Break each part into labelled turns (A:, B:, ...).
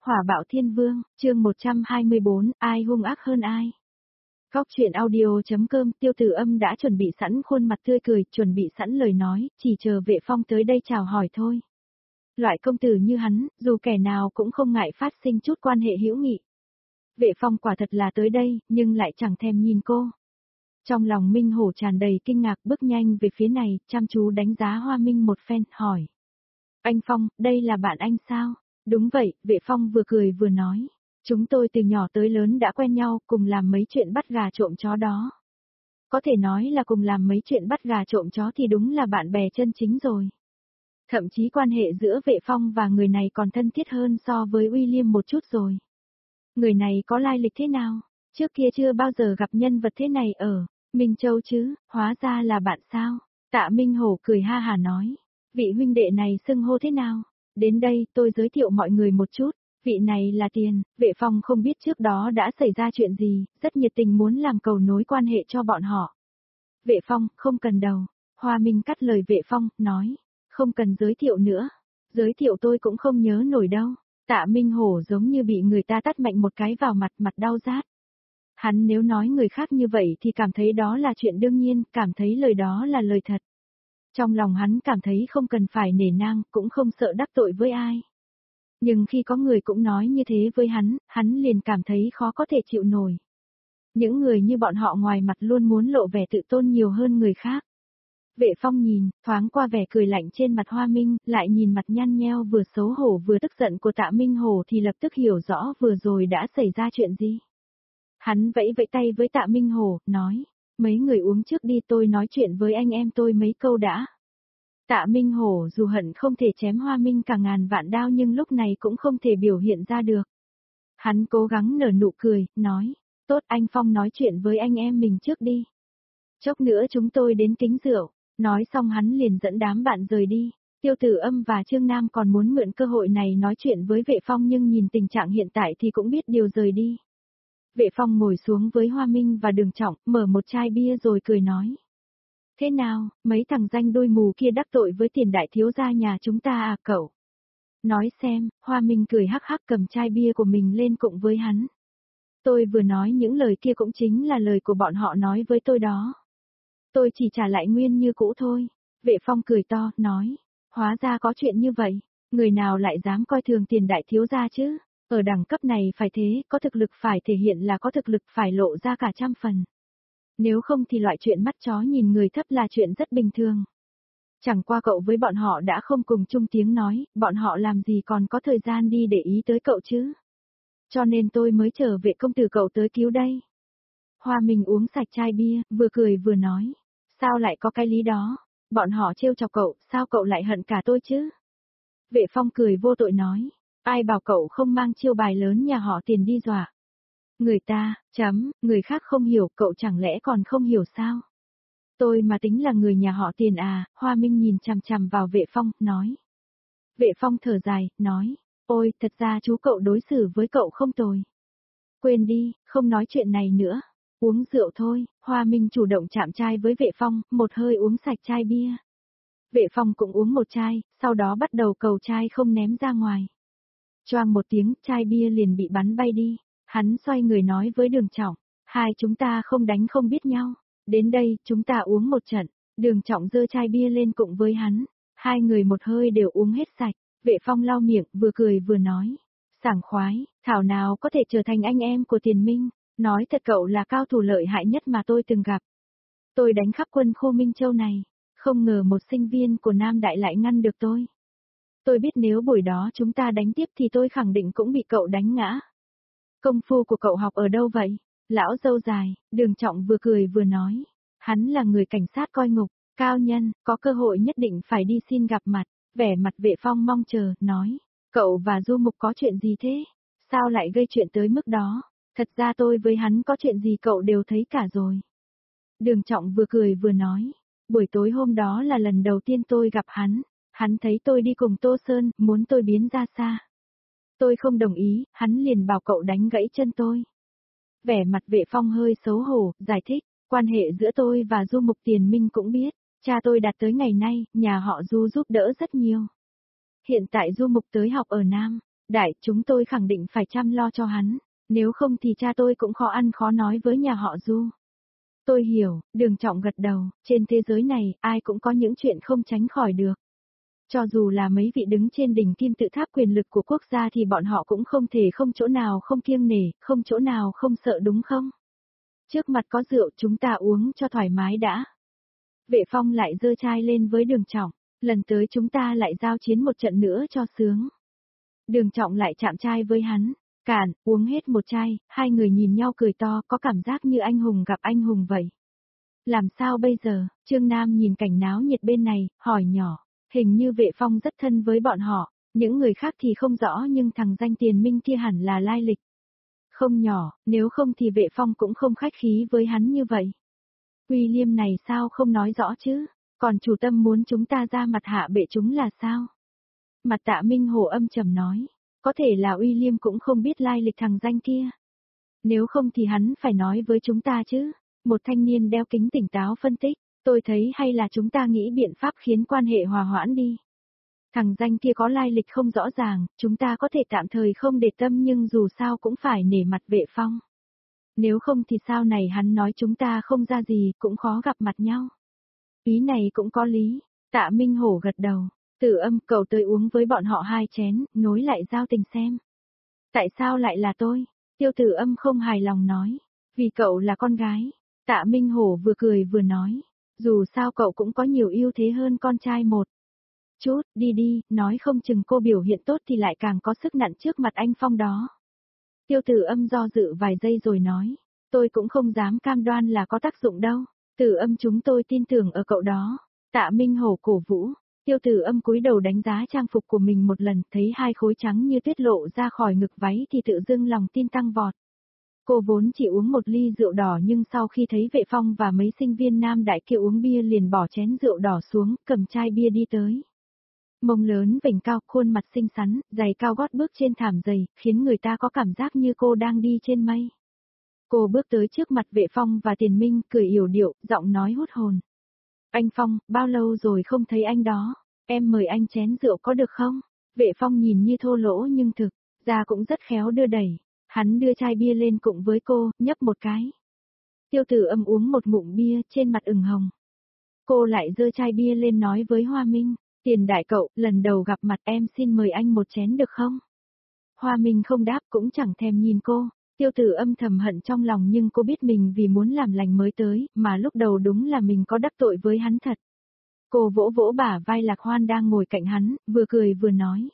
A: Hỏa bạo thiên vương, chương 124, ai hung ác hơn ai? Góc truyện audio.com Tiêu Tử Âm đã chuẩn bị sẵn khuôn mặt tươi cười, chuẩn bị sẵn lời nói, chỉ chờ Vệ Phong tới đây chào hỏi thôi. Loại công tử như hắn, dù kẻ nào cũng không ngại phát sinh chút quan hệ hữu nghị. Vệ Phong quả thật là tới đây, nhưng lại chẳng thèm nhìn cô. Trong lòng Minh Hổ tràn đầy kinh ngạc, bước nhanh về phía này, chăm chú đánh giá Hoa Minh một phen, hỏi. Anh Phong, đây là bạn anh sao? Đúng vậy, Vệ Phong vừa cười vừa nói. Chúng tôi từ nhỏ tới lớn đã quen nhau, cùng làm mấy chuyện bắt gà trộm chó đó. Có thể nói là cùng làm mấy chuyện bắt gà trộm chó thì đúng là bạn bè chân chính rồi. Thậm chí quan hệ giữa Vệ Phong và người này còn thân thiết hơn so với William một chút rồi. Người này có lai lịch thế nào? Trước kia chưa bao giờ gặp nhân vật thế này ở Minh Châu chứ, hóa ra là bạn sao? Tạ Minh Hổ cười ha hà nói. Vị huynh đệ này xưng hô thế nào? Đến đây tôi giới thiệu mọi người một chút. Vị này là Tiền. Vệ Phong không biết trước đó đã xảy ra chuyện gì, rất nhiệt tình muốn làm cầu nối quan hệ cho bọn họ. Vệ Phong, không cần đâu. Hoa Minh cắt lời Vệ Phong, nói. Không cần giới thiệu nữa. Giới thiệu tôi cũng không nhớ nổi đâu. Tạ Minh Hổ giống như bị người ta tát mạnh một cái vào mặt đau rát. Hắn nếu nói người khác như vậy thì cảm thấy đó là chuyện đương nhiên, cảm thấy lời đó là lời thật. Trong lòng hắn cảm thấy không cần phải nể nang, cũng không sợ đắc tội với ai. Nhưng khi có người cũng nói như thế với hắn liền cảm thấy khó có thể chịu nổi. Những người như bọn họ ngoài mặt luôn muốn lộ vẻ tự tôn nhiều hơn người khác. Vệ Phong nhìn, thoáng qua vẻ cười lạnh trên mặt Hoa Minh, lại nhìn mặt nhăn nheo vừa xấu hổ vừa tức giận của Tạ Minh Hổ thì lập tức hiểu rõ vừa rồi đã xảy ra chuyện gì. Hắn vẫy vẫy tay với Tạ Minh Hổ, nói, mấy người uống trước đi, tôi nói chuyện với anh em tôi mấy câu đã. Tạ Minh Hổ dù hận không thể chém Hoa Minh cả ngàn vạn đao nhưng lúc này cũng không thể biểu hiện ra được. Hắn cố gắng nở nụ cười, nói, tốt anh Phong nói chuyện với anh em mình trước đi. Chốc nữa chúng tôi đến kính rượu, nói xong hắn liền dẫn đám bạn rời đi. Tiêu Tử Âm và Trương Nam còn muốn mượn cơ hội này nói chuyện với Vệ Phong nhưng nhìn tình trạng hiện tại thì cũng biết điều rời đi. Vệ Phong ngồi xuống với Hoa Minh và Đường Trọng, mở một chai bia rồi cười nói. Thế nào, mấy thằng danh đôi mù kia đắc tội với Tiền đại thiếu gia nhà chúng ta à cậu? Nói xem, Hoa Minh cười hắc hắc cầm chai bia của mình lên cùng với hắn. Tôi vừa nói những lời kia cũng chính là lời của bọn họ nói với tôi đó. Tôi chỉ trả lại nguyên như cũ thôi. Vệ Phong cười to, nói. Hóa ra có chuyện như vậy, người nào lại dám coi thường Tiền đại thiếu gia chứ? Ở đẳng cấp này phải thế, có thực lực phải thể hiện là có thực lực phải lộ ra cả trăm phần. Nếu không thì loại chuyện mắt chó nhìn người thấp là chuyện rất bình thường. Chẳng qua cậu với bọn họ đã không cùng chung tiếng nói, bọn họ làm gì còn có thời gian đi để ý tới cậu chứ. Cho nên tôi mới chờ Vệ công tử cậu tới cứu đây. Hoa Minh uống sạch chai bia, vừa cười vừa nói. Sao lại có cái lý đó? Bọn họ trêu chọc cậu, sao cậu lại hận cả tôi chứ? Vệ Phong cười vô tội nói. Ai bảo cậu không mang chiêu bài lớn nhà họ Tiền đi dọa? Người ta, người khác không hiểu, cậu chẳng lẽ còn không hiểu sao? Tôi mà tính là người nhà họ Tiền à? Hoa Minh nhìn chằm chằm vào Vệ Phong, nói. Vệ Phong thở dài, nói. Ôi, thật ra chú cậu đối xử với cậu không tồi. Quên đi, không nói chuyện này nữa. Uống rượu thôi. Hoa Minh chủ động chạm chai với Vệ Phong, một hơi uống sạch chai bia. Vệ Phong cũng uống một chai, sau đó bắt đầu cầu chai không ném ra ngoài. Choang một tiếng, chai bia liền bị bắn bay đi. Hắn xoay người nói với Đường Trọng, hai chúng ta không đánh không biết nhau. Đến đây, chúng ta uống một trận. Đường Trọng giơ chai bia lên cùng với hắn. Hai người một hơi đều uống hết sạch. Vệ Phong lau miệng, vừa cười vừa nói. Sảng khoái, thảo nào có thể trở thành anh em của Tiền Minh. Nói thật cậu là cao thủ lợi hại nhất mà tôi từng gặp. Tôi đánh khắp quân khu Minh Châu này. Không ngờ một sinh viên của Nam Đại lại ngăn được tôi. Tôi biết nếu buổi đó chúng ta đánh tiếp thì tôi khẳng định cũng bị cậu đánh ngã. Công phu của cậu học ở đâu vậy? Lão dâu dài, Đường Trọng vừa cười vừa nói. Hắn là người cảnh sát coi ngục, cao nhân, có cơ hội nhất định phải đi xin gặp mặt. Vẻ mặt Vệ Phong mong chờ, nói. Cậu và Du Mục có chuyện gì thế? Sao lại gây chuyện tới mức đó? Thật ra tôi với hắn có chuyện gì cậu đều thấy cả rồi. Đường Trọng vừa cười vừa nói. Buổi tối hôm đó là lần đầu tiên tôi gặp hắn. Hắn thấy tôi đi cùng Tô Sơn, muốn tôi biến ra xa. Tôi không đồng ý, hắn liền bảo cậu đánh gãy chân tôi. Vẻ mặt Vệ Phong hơi xấu hổ, giải thích, quan hệ giữa tôi và Du Mục Tiền Minh cũng biết, cha tôi đạt tới ngày nay, nhà họ Du giúp đỡ rất nhiều. Hiện tại Du Mục tới học ở Nam, Đại, chúng tôi khẳng định phải chăm lo cho hắn, nếu không thì cha tôi cũng khó ăn khó nói với nhà họ Du. Tôi hiểu, Đường Trọng gật đầu, trên thế giới này, ai cũng có những chuyện không tránh khỏi được. Cho dù là mấy vị đứng trên đỉnh kim tự tháp quyền lực của quốc gia thì bọn họ cũng không thể không chỗ nào không kiêng nể, không chỗ nào không sợ đúng không? Trước mặt có rượu chúng ta uống cho thoải mái đã. Vệ Phong lại giơ chai lên với Đường Trọng, lần tới chúng ta lại giao chiến một trận nữa cho sướng. Đường Trọng lại chạm chai với hắn, cạn, uống hết một chai, hai người nhìn nhau cười to, có cảm giác như anh hùng gặp anh hùng vậy. Làm sao bây giờ? Trương Nam nhìn cảnh náo nhiệt bên này, hỏi nhỏ, hình như Vệ Phong rất thân với bọn họ, những người khác thì không rõ nhưng thằng danh Tiền Minh kia hẳn là lai lịch. Không nhỏ, nếu không thì Vệ Phong cũng không khách khí với hắn như vậy. William này sao không nói rõ chứ, còn chủ tâm muốn chúng ta ra mặt hạ bệ chúng là sao? Mặt Tạ Minh Hổ âm trầm nói, có thể là William cũng không biết lai lịch thằng danh kia. Nếu không thì hắn phải nói với chúng ta chứ. Một thanh niên đeo kính tỉnh táo phân tích, tôi thấy hay là chúng ta nghĩ biện pháp khiến quan hệ hòa hoãn đi. Thằng danh kia có lai lịch không rõ ràng, chúng ta có thể tạm thời không để tâm nhưng dù sao cũng phải nể mặt Vệ Phong. Nếu không thì sau này hắn nói chúng ta không ra gì cũng khó gặp mặt nhau. Ý này cũng có lý, Tạ Minh Hổ gật đầu, Tử Âm cậu tới uống với bọn họ 2 chén, nối lại giao tình xem. Tại sao lại là tôi? Tiêu Tử Âm không hài lòng nói, vì cậu là con gái. Tạ Minh Hổ vừa cười vừa nói, dù sao cậu cũng có nhiều ưu thế hơn con trai một chút, đi đi, nói không chừng cô biểu hiện tốt thì lại càng có sức nặng trước mặt anh Phong đó. Tiêu Tử Âm do dự vài giây rồi nói, tôi cũng không dám cam đoan là có tác dụng đâu, Tử Âm chúng tôi tin tưởng ở cậu đó. Tạ Minh Hổ cổ vũ, Tiêu Tử Âm cúi đầu đánh giá trang phục của mình một lần, thấy 2 khối trắng như tuyết lộ ra khỏi ngực váy thì tự dưng lòng tin tăng vọt. Cô vốn chỉ uống một ly rượu đỏ nhưng sau khi thấy Vệ Phong và mấy sinh viên nam đại kia uống bia liền bỏ chén rượu đỏ xuống, cầm chai bia đi tới. Mông lớn vểnh cao, khuôn mặt xinh xắn, giày cao gót bước trên thảm dày, khiến người ta có cảm giác như cô đang đi trên mây. Cô bước tới trước mặt Vệ Phong và Tiền Minh, cười yểu điệu, giọng nói hút hồn. Anh Phong, bao lâu rồi không thấy anh đó, em mời anh chén rượu có được không? Vệ Phong nhìn như thô lỗ nhưng thực ra cũng rất khéo đưa đẩy. Hắn đưa chai bia lên cùng với cô, nhấp một cái. Tiêu Tử Âm uống một ngụm bia, trên mặt ửng hồng. Cô lại giơ chai bia lên nói với Hoa Minh, Tiền đại cậu, lần đầu gặp mặt em xin mời anh một chén được không? Hoa Minh không đáp cũng chẳng thèm nhìn cô. Tiêu Tử Âm thầm hận trong lòng nhưng cô biết mình vì muốn làm lành mới tới, mà lúc đầu đúng là mình có đắc tội với hắn thật. Cô vỗ vỗ bả vai Lạc Hoan đang ngồi cạnh hắn, vừa cười vừa nói.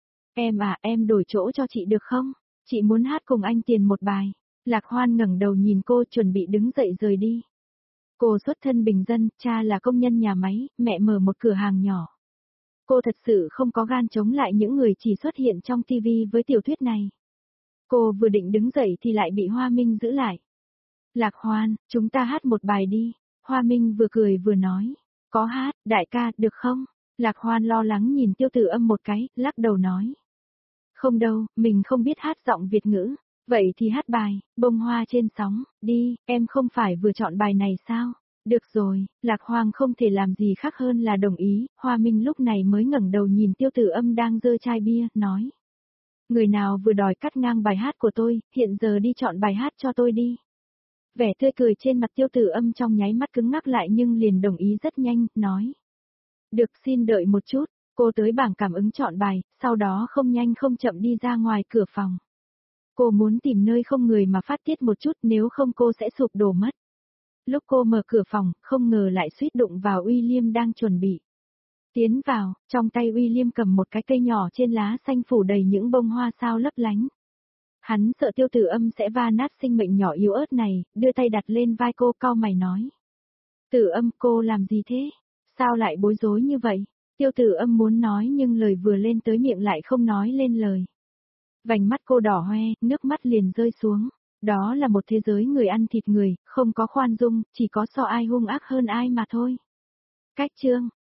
A: Em đổi chỗ cho chị được không? Chị muốn hát cùng anh Tiền một bài. Lạc Hoan ngẩng đầu nhìn cô chuẩn bị đứng dậy rời đi. Cô xuất thân bình dân, cha là công nhân nhà máy, mẹ mở một cửa hàng nhỏ. Cô thật sự không có gan chống lại những người chỉ xuất hiện trong TV với tiểu thuyết này. Cô vừa định đứng dậy thì lại bị Hoa Minh giữ lại. Lạc Hoan, chúng ta hát một bài đi. Hoa Minh vừa cười vừa nói. Có hát, đại ca, được không? Lạc Hoan lo lắng nhìn Tiêu Tử Âm một cái, lắc đầu nói. Không đâu, mình không biết hát giọng Việt ngữ. Vậy thì hát bài, bông hoa trên sóng, đi, em không phải vừa chọn bài này sao? Được rồi, Lạc Hoàng không thể làm gì khác hơn là đồng ý, Hoa Minh lúc này mới ngẩng đầu nhìn Tiêu Tử Âm đang giơ chai bia, nói. Người nào vừa đòi cắt ngang bài hát của tôi, hiện giờ đi chọn bài hát cho tôi đi. Vẻ tươi cười trên mặt Tiêu Tử Âm trong nháy mắt cứng ngắc lại nhưng liền đồng ý rất nhanh, nói. Được, xin đợi một chút. Cô tới bảng cảm ứng chọn bài, sau đó không nhanh không chậm đi ra ngoài cửa phòng. Cô muốn tìm nơi không người mà phát tiết một chút nếu không cô sẽ sụp đổ mất. Lúc cô mở cửa phòng, không ngờ lại suýt đụng vào William đang chuẩn bị. Tiến vào, trong tay William cầm một cái cây nhỏ trên lá xanh phủ đầy những bông hoa sao lấp lánh. Hắn sợ Tiêu Tử Âm sẽ va nát sinh mệnh nhỏ yếu ớt này, đưa tay đặt lên vai cô cau mày nói. Tử Âm, cô làm gì thế? Sao lại bối rối như vậy? Tiêu Tử Âm muốn nói nhưng lời vừa lên tới miệng lại không nói lên lời. Vành mắt cô đỏ hoe, nước mắt liền rơi xuống. Đó là một thế giới người ăn thịt người, không có khoan dung, chỉ có so ai hung ác hơn ai mà thôi. Cách chương